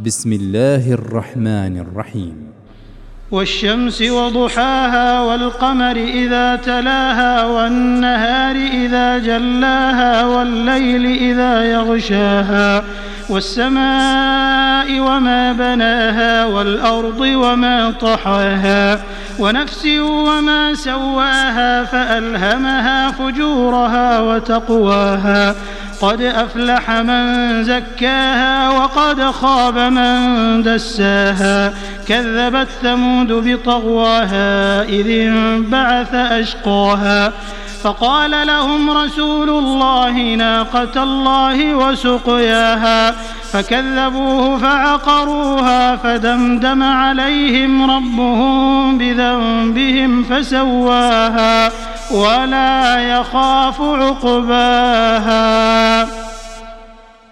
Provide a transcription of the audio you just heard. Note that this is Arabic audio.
بسم الله الرحمن الرحيم. والشمس وضحاها والقمر إذا تلاها والنهار إذا جلاها والليل إذا يغشاها والسماء وما بناها والأرض وما طحاها ونفس وما سواها فألهمها فجورها وتقواها قد أفلح من زكاها وقد خاب من دساها كذبت ثمود بطغواها إذ انبعث أشقاها فقال لهم رسول الله ناقة الله وسقياها فكذبوه فعقروها فدمدم عليهم ربهم بذنبهم فسواها ولا يخاف عقباها.